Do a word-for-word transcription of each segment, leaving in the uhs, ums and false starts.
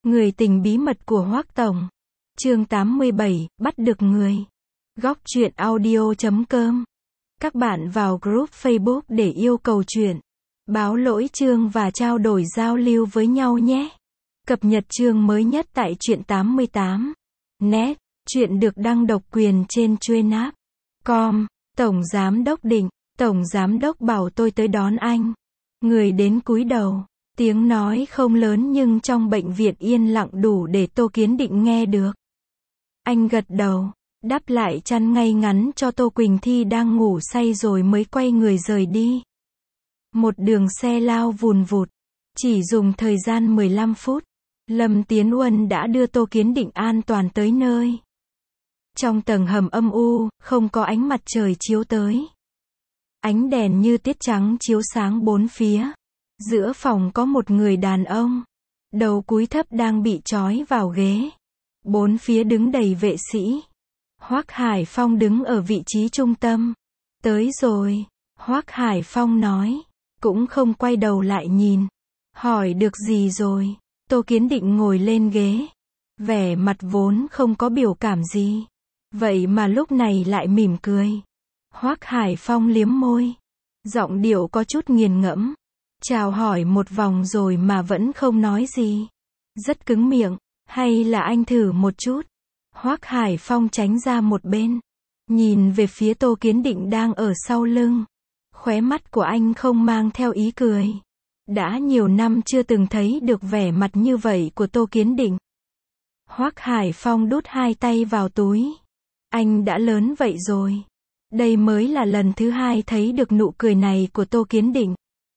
Người tình bí mật của Hoắc Tổng. Chương tám mươi bảy, bắt được người. Góc truyện audio chấm com. Các bạn vào group Facebook để yêu cầu truyện, báo lỗi chương và trao đổi giao lưu với nhau nhé. Cập nhật chương mới nhất tại truyện tám mươi tám net. Truyện được đăng độc quyền trên Truenapp chấm com. Tổng Giám Đốc Định, Tổng Giám Đốc bảo tôi tới đón anh. Người đến cúi đầu. Tiếng nói không lớn nhưng trong bệnh viện yên lặng đủ để Tô Kiến Định nghe được. Anh gật đầu, đắp lại chăn ngay ngắn cho Tô Quỳnh Thi đang ngủ say rồi mới quay người rời đi. Một đường xe lao vùn vụt, chỉ dùng thời gian mười lăm phút, Lâm Tiến Uân đã đưa Tô Kiến Định an toàn tới nơi. Trong tầng hầm âm u, không có ánh mặt trời chiếu tới. Ánh đèn như tiết trắng chiếu sáng bốn phía. Giữa phòng có một người đàn ông, đầu cúi thấp đang bị trói vào ghế. Bốn phía đứng đầy vệ sĩ. Hoắc Hải Phong đứng ở vị trí trung tâm. Tới rồi, Hoắc Hải Phong nói, cũng không quay đầu lại nhìn. Hỏi được gì rồi? Tô Kiến Định ngồi lên ghế, vẻ mặt vốn không có biểu cảm gì, vậy mà lúc này lại mỉm cười. Hoắc Hải Phong liếm môi, giọng điệu có chút nghiền ngẫm. Chào hỏi một vòng rồi mà vẫn không nói gì. Rất cứng miệng, hay là anh thử một chút? Hoắc Hải Phong tránh ra một bên, nhìn về phía Tô Kiến Định đang ở sau lưng. Khóe mắt của anh không mang theo ý cười. Đã nhiều năm chưa từng thấy được vẻ mặt như vậy của Tô Kiến Định. Hoắc Hải Phong đút hai tay vào túi. Anh đã lớn vậy rồi. Đây mới là lần thứ hai thấy được nụ cười này của Tô Kiến Định.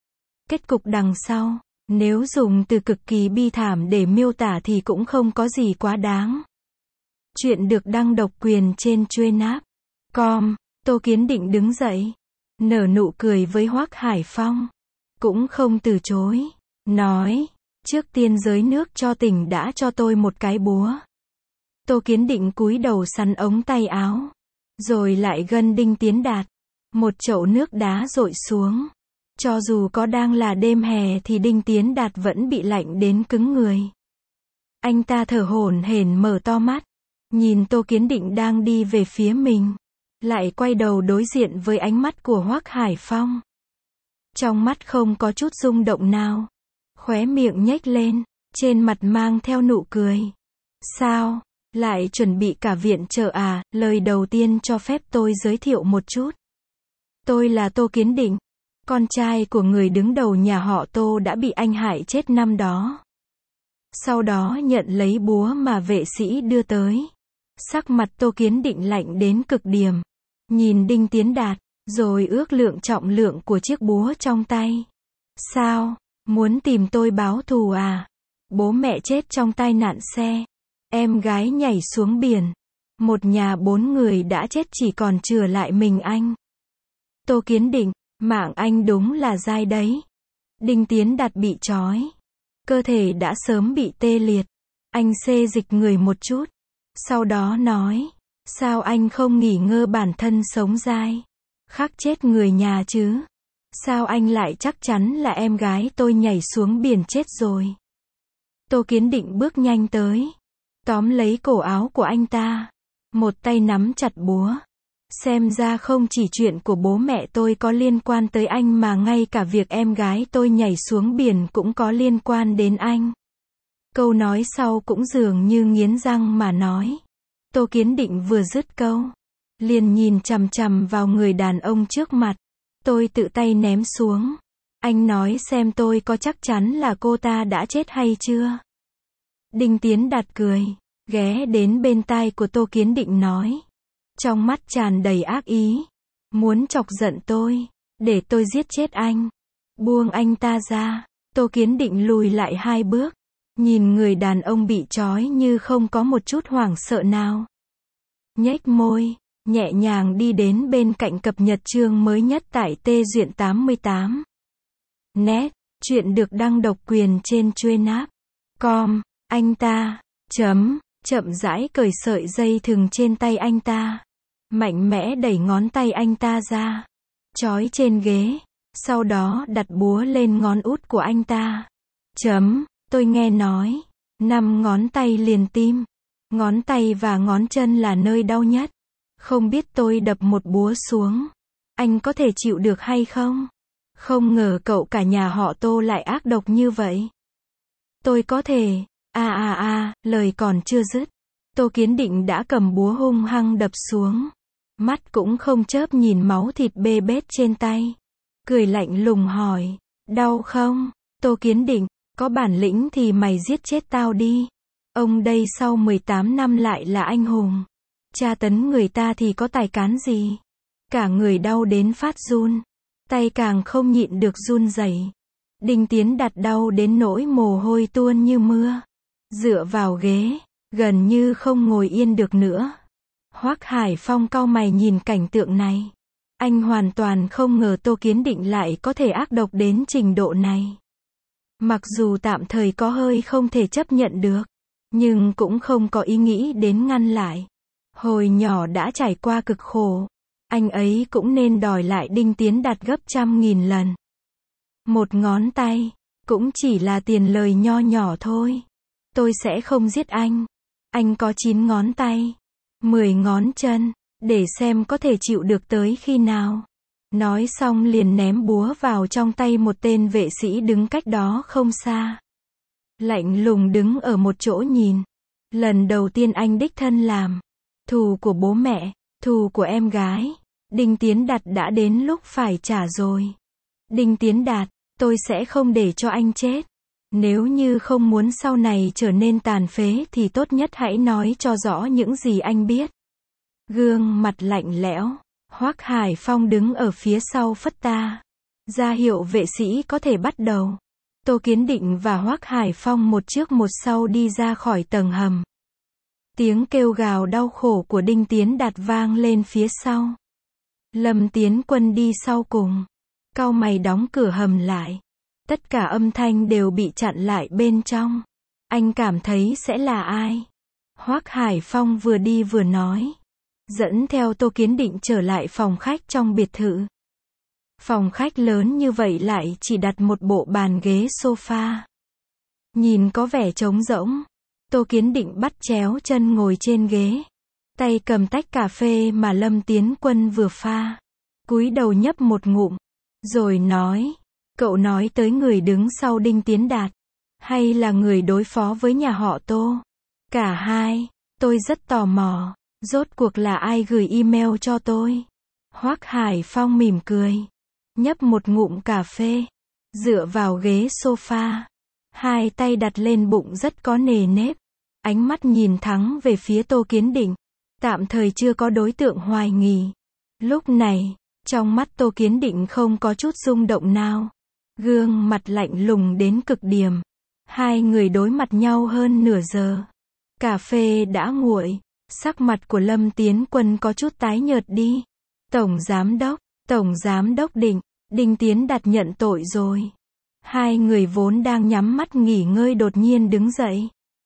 Kết cục đằng sau, nếu dùng từ cực kỳ bi thảm để miêu tả thì cũng không có gì quá đáng. Chuyện được đăng độc quyền trên Truenapp chấm com. Tô Kiến Định đứng dậy, nở nụ cười với Hoắc Hải Phong, cũng không từ chối, nói, trước tiên giới nước cho tỉnh đã cho tôi một cái búa. Tô Kiến Định cúi đầu sắn ống tay áo, rồi lại gân Đinh Tiến Đạt. Một chậu nước đá dội xuống. Cho dù có đang là đêm hè thì Đinh Tiến Đạt vẫn bị lạnh đến cứng người. Anh ta thở hổn hển mở to mắt, nhìn Tô Kiến Định đang đi về phía mình, lại quay đầu đối diện với ánh mắt của Hoắc Hải Phong. Trong mắt không có chút rung động nào, khóe miệng nhếch lên, trên mặt mang theo nụ cười. Sao, lại chuẩn bị cả viện trợ à? Lời đầu tiên cho phép tôi giới thiệu một chút. Tôi là Tô Kiến Định, con trai của người đứng đầu nhà họ Tô đã bị anh hại chết năm đó. Sau đó nhận lấy búa mà vệ sĩ đưa tới. Sắc mặt Tô Kiến Định lạnh đến cực điểm. Nhìn Đinh Tiến Đạt, rồi ước lượng trọng lượng của chiếc búa trong tay. Sao, muốn tìm tôi báo thù à? Bố mẹ chết trong tai nạn xe. Em gái nhảy xuống biển. Một nhà bốn người đã chết chỉ còn chừa lại mình anh. Tô Kiến Định, mạng anh đúng là dai đấy. Đinh Tiến Đạt bị trói, cơ thể đã sớm bị tê liệt. Anh xê dịch người một chút, sau đó nói, sao anh không nghỉ ngơi bản thân sống dai, khắc chết người nhà chứ? Sao anh lại chắc chắn là em gái tôi nhảy xuống biển chết rồi? Tô Kiến Định bước nhanh tới, tóm lấy cổ áo của anh ta, một tay nắm chặt búa. Xem ra không chỉ chuyện của bố mẹ tôi có liên quan tới anh mà ngay cả việc em gái tôi nhảy xuống biển cũng có liên quan đến anh. Câu nói sau cũng dường như nghiến răng mà nói. Tô Kiến Định vừa dứt câu, liền nhìn chằm chằm vào người đàn ông trước mặt. Tôi tự tay ném xuống. Anh nói xem tôi có chắc chắn là cô ta đã chết hay chưa? Đinh Tiến Đạt cười, ghé đến bên tai của Tô Kiến Định nói. Trong mắt tràn đầy ác ý. Muốn chọc giận tôi, để tôi giết chết anh. Buông anh ta ra. Tô Kiến Định lùi lại hai bước, nhìn người đàn ông bị trói như không có một chút hoảng sợ nào. Nhếch môi, nhẹ nhàng đi đến bên cạnh cập nhật chương mới nhất tại Tê Duyện tám mươi tám net. Chuyện được đăng độc quyền trên Truenapp chấm com. Anh ta, chấm, chậm rãi cởi sợi dây thừng trên tay anh ta. Mạnh mẽ đẩy ngón tay anh ta ra, trói trên ghế, sau đó đặt búa lên ngón út của anh ta. Chấm, tôi nghe nói, Năm ngón tay liền tim. Ngón tay và ngón chân là nơi đau nhất. Không biết tôi đập một búa xuống, anh có thể chịu được hay không? Không ngờ cậu cả nhà họ Tô lại ác độc như vậy. Tôi có thể. A a a, lời còn chưa dứt. Tô Kiến Định đã cầm búa hung hăng đập xuống. Mắt cũng không chớp nhìn máu thịt bê bết trên tay. Cười lạnh lùng hỏi. Đau không? Tô Kiến Định, có bản lĩnh thì mày giết chết tao đi. Ông đây sau mười tám năm lại là anh hùng. Tra tấn người ta thì có tài cán gì? Cả người đau đến phát run. Tay càng không nhịn được run rẩy. Đinh Tiến Đạt đau đến nỗi mồ hôi tuôn như mưa. Dựa vào ghế, gần như không ngồi yên được nữa. Hoắc Hải Phong cau mày nhìn cảnh tượng này. Anh hoàn toàn không ngờ Tô Kiến Định lại có thể ác độc đến trình độ này. Mặc dù tạm thời có hơi không thể chấp nhận được, nhưng cũng không có ý nghĩ đến ngăn lại. Hồi nhỏ đã trải qua cực khổ, anh ấy cũng nên đòi lại Đinh Tiến Đạt gấp trăm nghìn lần. Một ngón tay, cũng chỉ là tiền lời nho nhỏ thôi. Tôi sẽ không giết anh. Anh có chín ngón tay, mười ngón chân, để xem có thể chịu được tới khi nào. Nói xong liền ném búa vào trong tay một tên vệ sĩ đứng cách đó không xa. Lạnh lùng đứng ở một chỗ nhìn. Lần đầu tiên anh đích thân làm. Thù của bố mẹ, thù của em gái. Đinh Tiến Đạt đã đến lúc phải trả rồi. Đinh Tiến Đạt, tôi sẽ không để cho anh chết. Nếu như không muốn sau này trở nên tàn phế thì tốt nhất hãy nói cho rõ những gì anh biết. Gương mặt lạnh lẽo, Hoắc Hải Phong đứng ở phía sau phất ta. Ra hiệu vệ sĩ có thể bắt đầu. Tô Kiến Định và Hoắc Hải Phong một trước một sau đi ra khỏi tầng hầm. Tiếng kêu gào đau khổ của Đinh Tiến Đạt vang lên phía sau. Lâm Tiến Quân đi sau cùng. Cau mày đóng cửa hầm lại. Tất cả âm thanh đều bị chặn lại bên trong. Anh cảm thấy sẽ là ai? Hoắc Hải Phong vừa đi vừa nói. Dẫn theo Tô Kiến Định trở lại phòng khách trong biệt thự. Phòng khách lớn như vậy lại chỉ đặt một bộ bàn ghế sofa. Nhìn có vẻ trống rỗng. Tô Kiến Định bắt chéo chân ngồi trên ghế. Tay cầm tách cà phê mà Lâm Tiến Quân vừa pha. Cúi đầu nhấp một ngụm. Rồi nói. Cậu nói tới người đứng sau Đinh Tiến Đạt. Hay là người đối phó với nhà họ Tô? Cả hai. Tôi rất tò mò. Rốt cuộc là ai gửi email cho tôi? Hoắc Hải Phong mỉm cười. Nhấp một ngụm cà phê. Dựa vào ghế sofa. Hai tay đặt lên bụng rất có nề nếp. Ánh mắt nhìn thẳng về phía Tô Kiến Định. Tạm thời chưa có đối tượng hoài nghi. Lúc này, trong mắt Tô Kiến Định không có chút rung động nào. Gương mặt lạnh lùng đến cực điểm. Hai người đối mặt nhau hơn nửa giờ. Cà phê đã nguội. Sắc mặt của Lâm Tiến Quân có chút tái nhợt đi. Tổng Giám Đốc, Tổng Giám Đốc Định, Đinh Tiến Đạt nhận tội rồi. Hai người vốn đang nhắm mắt nghỉ ngơi đột nhiên đứng dậy.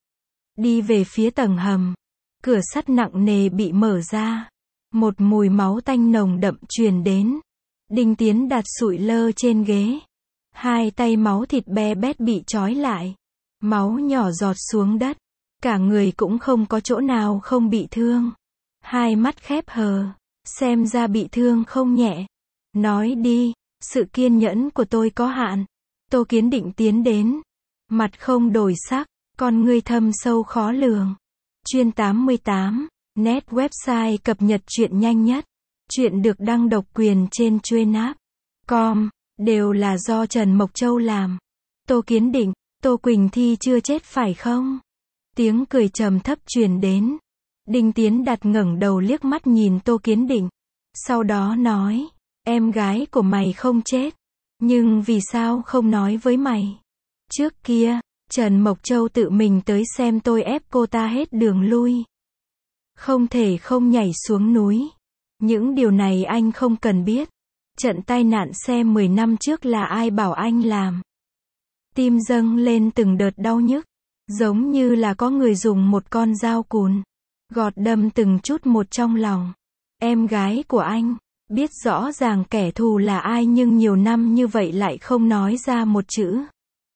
Đi về phía tầng hầm. Cửa sắt nặng nề bị mở ra. Một mùi máu tanh nồng đậm truyền đến. Đinh Tiến Đạt sụi lơ trên ghế. Hai tay máu thịt be bét bị trói lại. Máu nhỏ giọt xuống đất. Cả người cũng không có chỗ nào không bị thương. Hai mắt khép hờ. Xem ra bị thương không nhẹ. Nói đi, sự kiên nhẫn của tôi có hạn. Tô Kiến Định tiến đến. Mặt không đổi sắc, con ngươi thâm sâu khó lường. Chuyên tám mươi tám, net website cập nhật truyện nhanh nhất. Truyện được đăng độc quyền trên chuyên app chấm com, đều là do Trần Mộc Châu làm. Tô Kiến Định, Tô Quỳnh Thi chưa chết phải không? Tiếng cười trầm thấp truyền đến. Đinh Tiến Đạt ngẩng đầu liếc mắt nhìn Tô Kiến Định. Sau đó nói, em gái của mày không chết. Nhưng vì sao không nói với mày? Trước kia, Trần Mộc Châu tự mình tới xem tôi ép cô ta hết đường lui. Không thể không nhảy xuống núi. Những điều này anh không cần biết. Trận tai nạn xe mười năm trước là ai bảo anh làm? Tim dâng lên từng đợt đau nhức. Giống như là có người dùng một con dao cùn. Gọt đâm từng chút một trong lòng. Em gái của anh. Biết rõ ràng kẻ thù là ai nhưng nhiều năm như vậy lại không nói ra một chữ.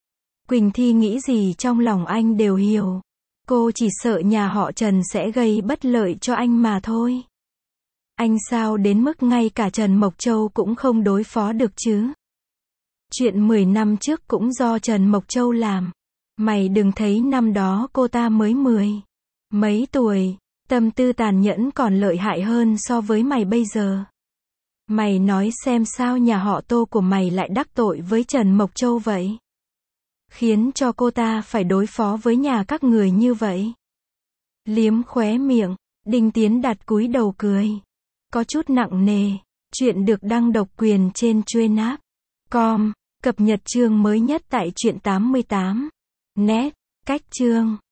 Quỳnh Thi nghĩ gì trong lòng anh đều hiểu. Cô chỉ sợ nhà họ Trần sẽ gây bất lợi cho anh mà thôi. Anh sao đến mức ngay cả Trần Mộc Châu cũng không đối phó được chứ? Chuyện mười năm trước cũng do Trần Mộc Châu làm. Mày đừng thấy năm đó cô ta mới mười mấy tuổi, tâm tư tàn nhẫn còn lợi hại hơn so với mày bây giờ. Mày nói xem sao nhà họ Tô của mày lại đắc tội với Trần Mộc Châu vậy? Khiến cho cô ta phải đối phó với nhà các người như vậy. Liếm khóe miệng, Đinh Tiến Đạt cúi đầu cười. Có chút nặng nề. Chuyện được đăng độc quyền trên Truyện app chấm com. Cập nhật chương mới nhất tại truyện tám mươi tám net. Cách chương